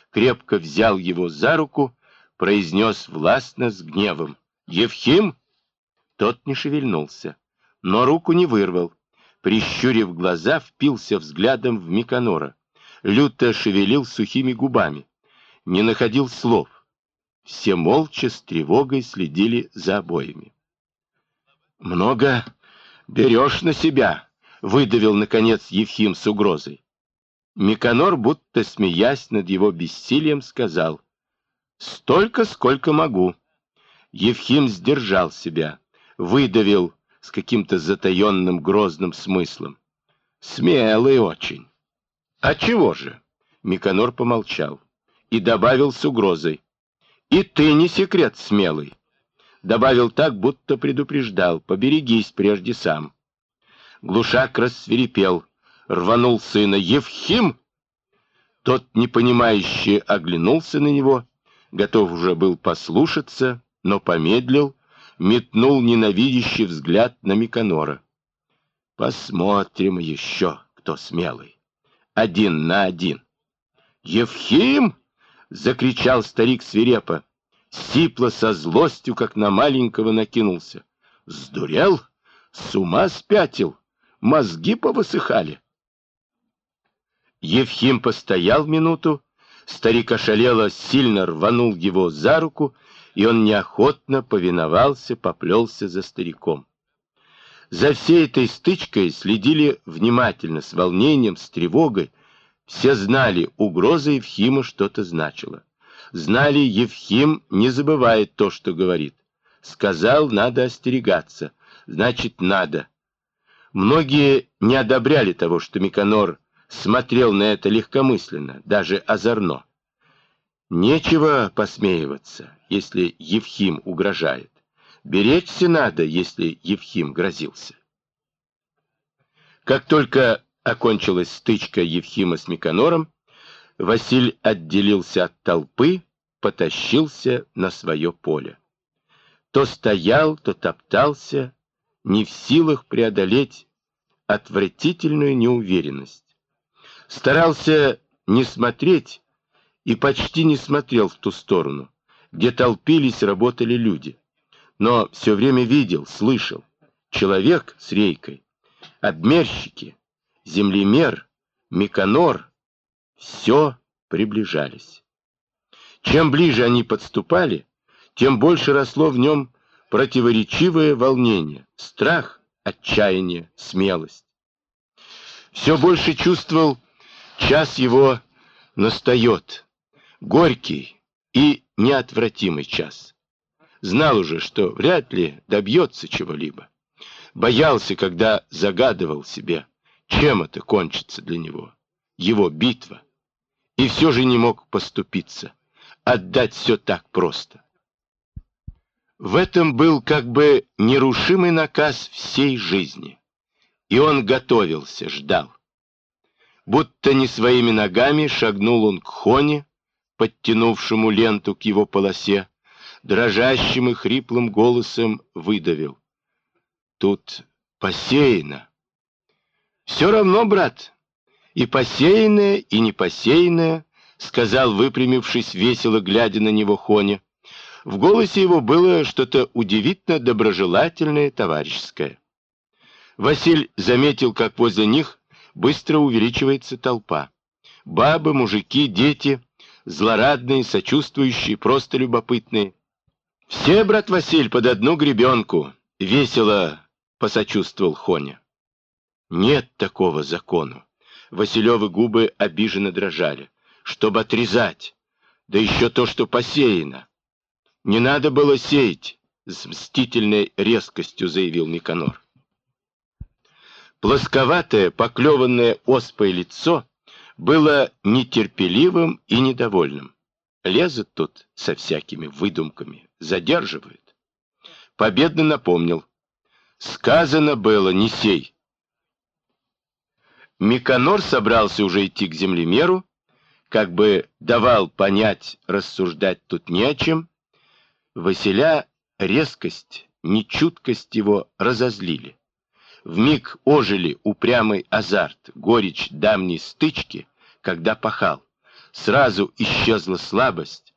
крепко взял его за руку, произнес властно с гневом: «Евхим!» Тот не шевельнулся, но руку не вырвал. Прищурив глаза, впился взглядом в Миконора. Люто шевелил сухими губами. Не находил слов. Все молча с тревогой следили за обоими. «Много берешь на себя», — выдавил, наконец, Евхим с угрозой. Миконор, будто смеясь над его бессилием, сказал: «Столько, сколько могу». Евхим сдержал себя, выдавил с каким-то затаенным грозным смыслом: «Смелый очень». «А чего же?» — Миконор помолчал и добавил с угрозой: «И ты не секрет смелый». Добавил так, будто предупреждал: «Поберегись прежде сам». Глушак рассвирепел, рванул сына. «Евхим!» Тот, непонимающе, оглянулся на него, готов уже был послушаться, но помедлил, метнул ненавидящий взгляд на Миконора. «Посмотрим еще, кто смелый. 1 на 1». «Евхим!» — закричал старик свирепо, сипло, со злостью, как на маленького, накинулся. «Сдурел? С ума спятил? Мозги повысыхали». Евхим постоял минуту, старик ошалело сильно рванул его за руку, и он неохотно повиновался, поплелся за стариком. За всей этой стычкой следили внимательно, с волнением, с тревогой. Все знали, угроза Евхима что-то значила. Знали, Евхим не забывает то, что говорит. Сказал, надо остерегаться, значит, надо. Многие не одобряли того, что Миконор смотрел на это легкомысленно, даже озорно. Нечего посмеиваться, если Евхим угрожает. Беречься надо, если Евхим грозился. Как только окончилась стычка Евхима с Миконором, Василь отделился от толпы, потащился на свое поле. То стоял, то топтался, не в силах преодолеть отвратительную неуверенность. Старался не смотреть и почти не смотрел в ту сторону, где толпились, работали люди. Но все время видел, слышал: человек с рейкой, обмерщики, землемер, Миконор — все приближались. Чем ближе они подступали, тем больше росло в нем противоречивое волнение, страх, отчаяние, смелость. Все больше чувствовал, час его настает, горький и неотвратимый час. Знал уже, что вряд ли добьется чего-либо. Боялся, когда загадывал себе, чем это кончится для него, его битва. И все же не мог поступиться, отдать все так просто. В этом был как бы нерушимый наказ всей жизни. И он готовился, ждал. Будто не своими ногами шагнул он к Хоне, подтянувшему ленту к его полосе, дрожащим и хриплым голосом выдавил: «Тут посеяно». «Все равно, брат, и посеянное, и не посеянное», — сказал, выпрямившись, весело глядя на него Хоня. В голосе его было что-то удивительно доброжелательное, товарищеское. Василь заметил, как возле них быстро увеличивается толпа. Бабы, мужики, дети, злорадные, сочувствующие, просто любопытные. «Все, брат Василь, под одну гребенку», — весело посочувствовал Хоня. «Нет такого закону». Василевы губы обиженно дрожали. «Чтобы отрезать, да еще то, что посеяно». «Не надо было сеять», — с мстительной резкостью заявил Миконор. Плосковатое, поклеванное оспой лицо было нетерпеливым и недовольным. Лезут тут со всякими выдумками, задерживают. Победно напомнил: сказано было, не сей. Миконор собрался уже идти к землемеру, как бы давал понять, рассуждать тут не о чем. Василя резкость, нечуткость его разозлили. Вмиг ожили упрямый азарт, горечь давней стычки, когда пахал. Сразу исчезла слабость,